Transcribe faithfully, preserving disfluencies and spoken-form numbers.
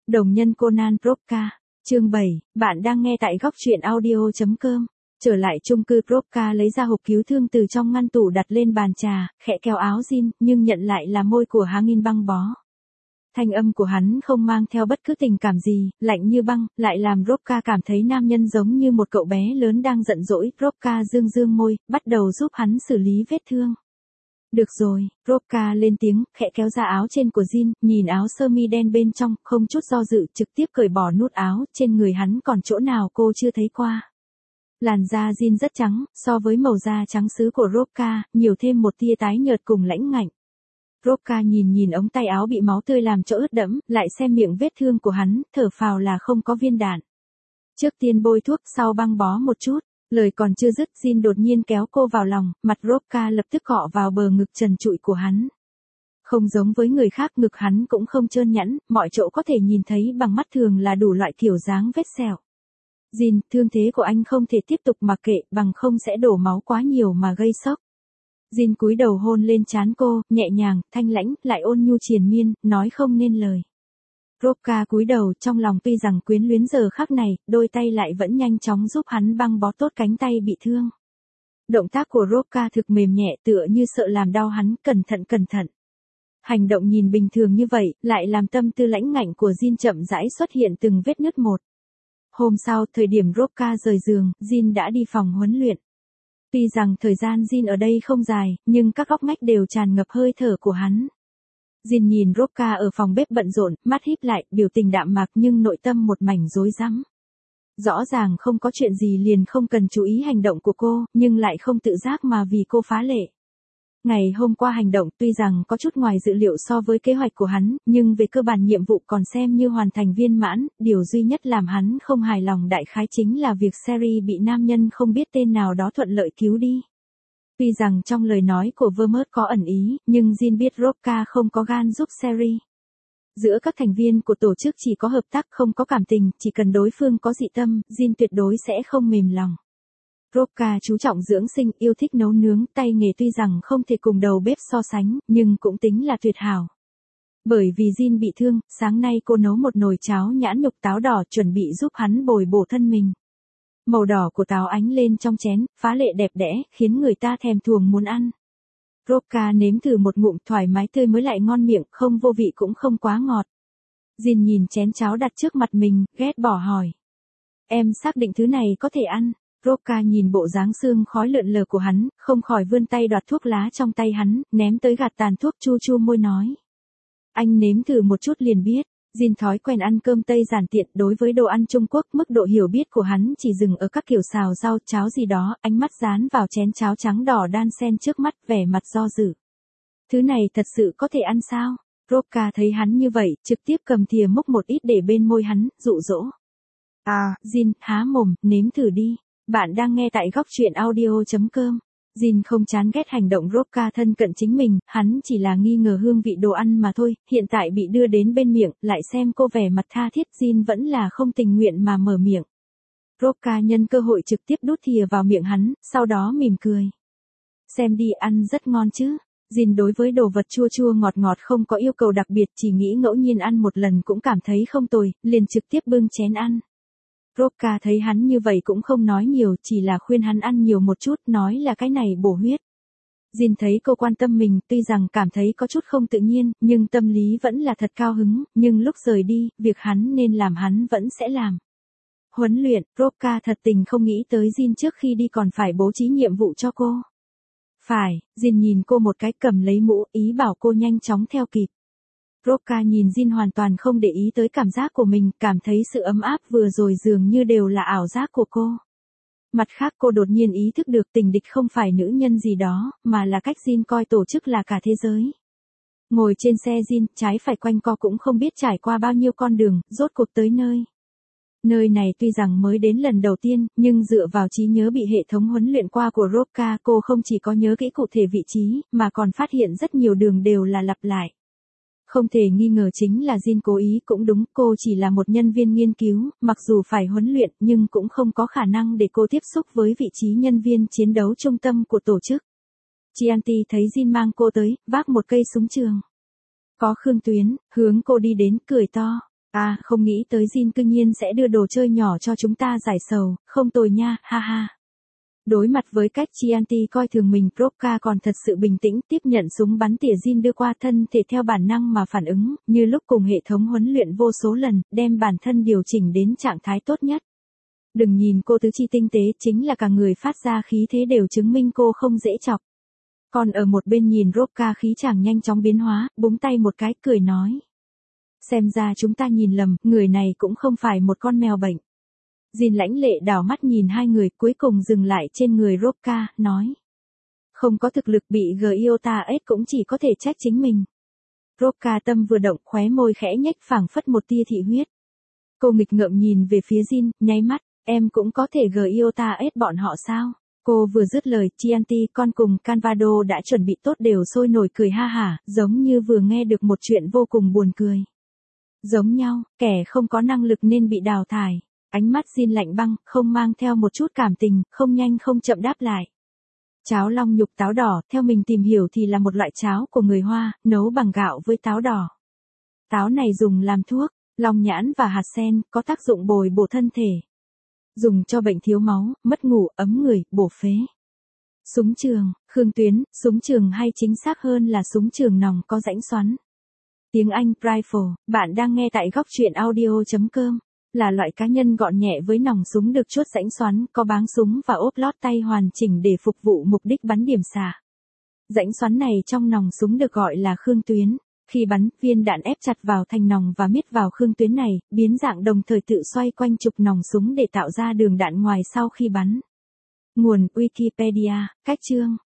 Đồng nhân Conan Brovka, chương bảy, bạn đang nghe tại góc truyện audio chấm com. Trở lại chung cư, Brovka lấy ra hộp cứu thương từ trong ngăn tủ đặt lên bàn trà, khẽ kéo áo jean, nhưng nhận lại là môi của Hangin băng bó. Thanh âm của hắn không mang theo bất cứ tình cảm gì, lạnh như băng, lại làm Brovka cảm thấy nam nhân giống như một cậu bé lớn đang giận dỗi. Brovka dương dương môi, bắt đầu giúp hắn xử lý vết thương. Được rồi, Brovka lên tiếng, khẽ kéo ra áo trên của Jin, nhìn áo sơ mi đen bên trong, không chút do dự, trực tiếp cởi bỏ nút áo, trên người hắn còn chỗ nào cô chưa thấy qua. Làn da Jin rất trắng, so với màu da trắng sứ của Brovka, nhiều thêm một tia tái nhợt cùng lãnh ngạnh. Brovka nhìn nhìn ống tay áo bị máu tươi làm cho ướt đẫm, lại xem miệng vết thương của hắn, thở phào là không có viên đạn. Trước tiên bôi thuốc, sau băng bó một chút. Lời còn chưa dứt, Jin đột nhiên kéo cô vào lòng, mặt Brovka lập tức cọ vào bờ ngực trần trụi của hắn. Không giống với người khác, ngực hắn cũng không trơn nhẵn, mọi chỗ có thể nhìn thấy bằng mắt thường là đủ loại kiểu dáng vết sẹo. Jin, thương thế của anh không thể tiếp tục mặc kệ, bằng không sẽ đổ máu quá nhiều mà gây sốc. Jin cúi đầu hôn lên trán cô, nhẹ nhàng, thanh lãnh, lại ôn nhu triền miên, nói không nên lời. Brovka cúi đầu, trong lòng tuy rằng quyến luyến giờ khắc này, đôi tay lại vẫn nhanh chóng giúp hắn băng bó tốt cánh tay bị thương. Động tác của Brovka thực mềm nhẹ, tựa như sợ làm đau hắn, cẩn thận cẩn thận. Hành động nhìn bình thường như vậy, lại làm tâm tư lãnh ngạnh của Jin chậm rãi xuất hiện từng vết nứt một. Hôm sau, thời điểm Brovka rời giường, Jin đã đi phòng huấn luyện. Tuy rằng thời gian Jin ở đây không dài, nhưng các góc ngách đều tràn ngập hơi thở của hắn. Jin nhìn Brovka ở phòng bếp bận rộn, mắt híp lại, biểu tình đạm mạc nhưng nội tâm một mảnh rối rắm. Rõ ràng không có chuyện gì liền không cần chú ý hành động của cô, nhưng lại không tự giác mà vì cô phá lệ. Ngày hôm qua hành động tuy rằng có chút ngoài dự liệu so với kế hoạch của hắn, nhưng về cơ bản nhiệm vụ còn xem như hoàn thành viên mãn, điều duy nhất làm hắn không hài lòng đại khái chính là việc Sherry bị nam nhân không biết tên nào đó thuận lợi cứu đi. Tuy rằng trong lời nói của Vermont có ẩn ý, nhưng Jin biết Brovka không có gan giúp Sherry. Giữa các thành viên của tổ chức chỉ có hợp tác không có cảm tình, chỉ cần đối phương có dị tâm, Jin tuyệt đối sẽ không mềm lòng. Brovka chú trọng dưỡng sinh, yêu thích nấu nướng, tay nghề tuy rằng không thể cùng đầu bếp so sánh, nhưng cũng tính là tuyệt hảo. Bởi vì Jin bị thương, sáng nay cô nấu một nồi cháo nhãn nhục táo đỏ chuẩn bị giúp hắn bồi bổ thân mình. Màu đỏ của táo ánh lên trong chén, phá lệ đẹp đẽ, khiến người ta thèm thuồng muốn ăn. Brovka nếm thử một ngụm, thoải mái tươi mới lại ngon miệng, không vô vị cũng không quá ngọt. Jin nhìn chén cháo đặt trước mặt mình, ghét bỏ hỏi. Em xác định thứ này có thể ăn. Brovka nhìn bộ dáng xương khói lượn lờ của hắn, không khỏi vươn tay đoạt thuốc lá trong tay hắn, ném tới gạt tàn thuốc, chu chu môi nói. Anh nếm thử một chút liền biết. Jin thói quen ăn cơm Tây giản tiện, đối với đồ ăn Trung Quốc mức độ hiểu biết của hắn chỉ dừng ở các kiểu xào rau cháo gì đó, ánh mắt dán vào chén cháo trắng đỏ đan xen trước mắt, vẻ mặt do dự. Thứ này thật sự có thể ăn sao? Brovka thấy hắn như vậy, trực tiếp cầm thìa múc một ít để bên môi hắn, dụ dỗ. À, Jin, há mồm, nếm thử đi. Bạn đang nghe tại góc truyện audio chấm com. Jin không chán ghét hành động Brovka thân cận chính mình, hắn chỉ là nghi ngờ hương vị đồ ăn mà thôi, hiện tại bị đưa đến bên miệng, lại xem cô vẻ mặt tha thiết, Jin vẫn là không tình nguyện mà mở miệng. Brovka nhân cơ hội trực tiếp đút thìa vào miệng hắn, sau đó mỉm cười. Xem đi, ăn rất ngon chứ. Jin đối với đồ vật chua chua ngọt ngọt không có yêu cầu đặc biệt, chỉ nghĩ ngẫu nhiên ăn một lần cũng cảm thấy không tồi, liền trực tiếp bưng chén ăn. Brovka thấy hắn như vậy cũng không nói nhiều, chỉ là khuyên hắn ăn nhiều một chút, nói là cái này bổ huyết. Jin thấy cô quan tâm mình, tuy rằng cảm thấy có chút không tự nhiên, nhưng tâm lý vẫn là thật cao hứng, nhưng lúc rời đi, việc hắn nên làm hắn vẫn sẽ làm. Huấn luyện, Brovka thật tình không nghĩ tới Jin trước khi đi còn phải bố trí nhiệm vụ cho cô. Phải, Jin nhìn cô một cái, cầm lấy mũ, ý bảo cô nhanh chóng theo kịp. Brovka nhìn Jin hoàn toàn không để ý tới cảm giác của mình, cảm thấy sự ấm áp vừa rồi dường như đều là ảo giác của cô. Mặt khác cô đột nhiên ý thức được tình địch không phải nữ nhân gì đó, mà là cách Jin coi tổ chức là cả thế giới. Ngồi trên xe Jin, trái phải quanh co cũng không biết trải qua bao nhiêu con đường, rốt cuộc tới nơi. Nơi này tuy rằng mới đến lần đầu tiên, nhưng dựa vào trí nhớ bị hệ thống huấn luyện qua của Brovka, cô không chỉ có nhớ kỹ cụ thể vị trí, mà còn phát hiện rất nhiều đường đều là lặp lại. Không thể nghi ngờ chính là Jin cố ý, cũng đúng, cô chỉ là một nhân viên nghiên cứu, mặc dù phải huấn luyện nhưng cũng không có khả năng để cô tiếp xúc với vị trí nhân viên chiến đấu trung tâm của tổ chức. Chianti thấy Jin mang cô tới, vác một cây súng trường. Có Khương Tuyến, hướng cô đi đến, cười to. À, không nghĩ tới Jin cư nhiên sẽ đưa đồ chơi nhỏ cho chúng ta giải sầu, không tồi nha, ha ha. Đối mặt với cách Chianti coi thường mình, Robka còn thật sự bình tĩnh tiếp nhận súng bắn tỉa Jin đưa qua thân thể theo bản năng mà phản ứng, như lúc cùng hệ thống huấn luyện vô số lần, đem bản thân điều chỉnh đến trạng thái tốt nhất. Đừng nhìn cô tứ chi tinh tế, chính là cả người phát ra khí thế đều chứng minh cô không dễ chọc. Còn ở một bên nhìn Robka khí chàng nhanh chóng biến hóa, búng tay một cái, cười nói. Xem ra chúng ta nhìn lầm, người này cũng không phải một con mèo bệnh. Jin lãnh lệ đảo mắt nhìn hai người, cuối cùng dừng lại trên người Robka, nói. Không có thực lực bị Giota ép cũng chỉ có thể trách chính mình. Robka tâm vừa động, khóe môi khẽ nhếch phảng phất một tia thị huyết. Cô nghịch ngợm nhìn về phía Jin, nháy mắt, em cũng có thể Giota ép bọn họ sao? Cô vừa dứt lời, Chianti con cùng Canvado đã chuẩn bị tốt đều sôi nổi cười ha hả, giống như vừa nghe được một chuyện vô cùng buồn cười. Giống nhau, kẻ không có năng lực nên bị đào thải. Ánh mắt Jin lạnh băng, không mang theo một chút cảm tình, không nhanh không chậm đáp lại. Cháo long nhục táo đỏ, theo mình tìm hiểu thì là một loại cháo của người Hoa, nấu bằng gạo với táo đỏ. Táo này dùng làm thuốc, long nhãn và hạt sen, có tác dụng bồi bổ thân thể. Dùng cho bệnh thiếu máu, mất ngủ, ấm người, bổ phế. Súng trường, Khương Tuyến, súng trường hay chính xác hơn là súng trường nòng có rãnh xoắn. Tiếng Anh, rifle, bạn đang nghe tại góc truyện audio chấm com. Là loại cá nhân gọn nhẹ với nòng súng được chuốt rãnh xoắn, có báng súng và ốp lót tay hoàn chỉnh để phục vụ mục đích bắn điểm xạ. Rãnh xoắn này trong nòng súng được gọi là Khương Tuyến. Khi bắn, viên đạn ép chặt vào thành nòng và miết vào Khương Tuyến này, biến dạng đồng thời tự xoay quanh trục nòng súng để tạo ra đường đạn ngoài sau khi bắn. Nguồn Wikipedia, cách chương.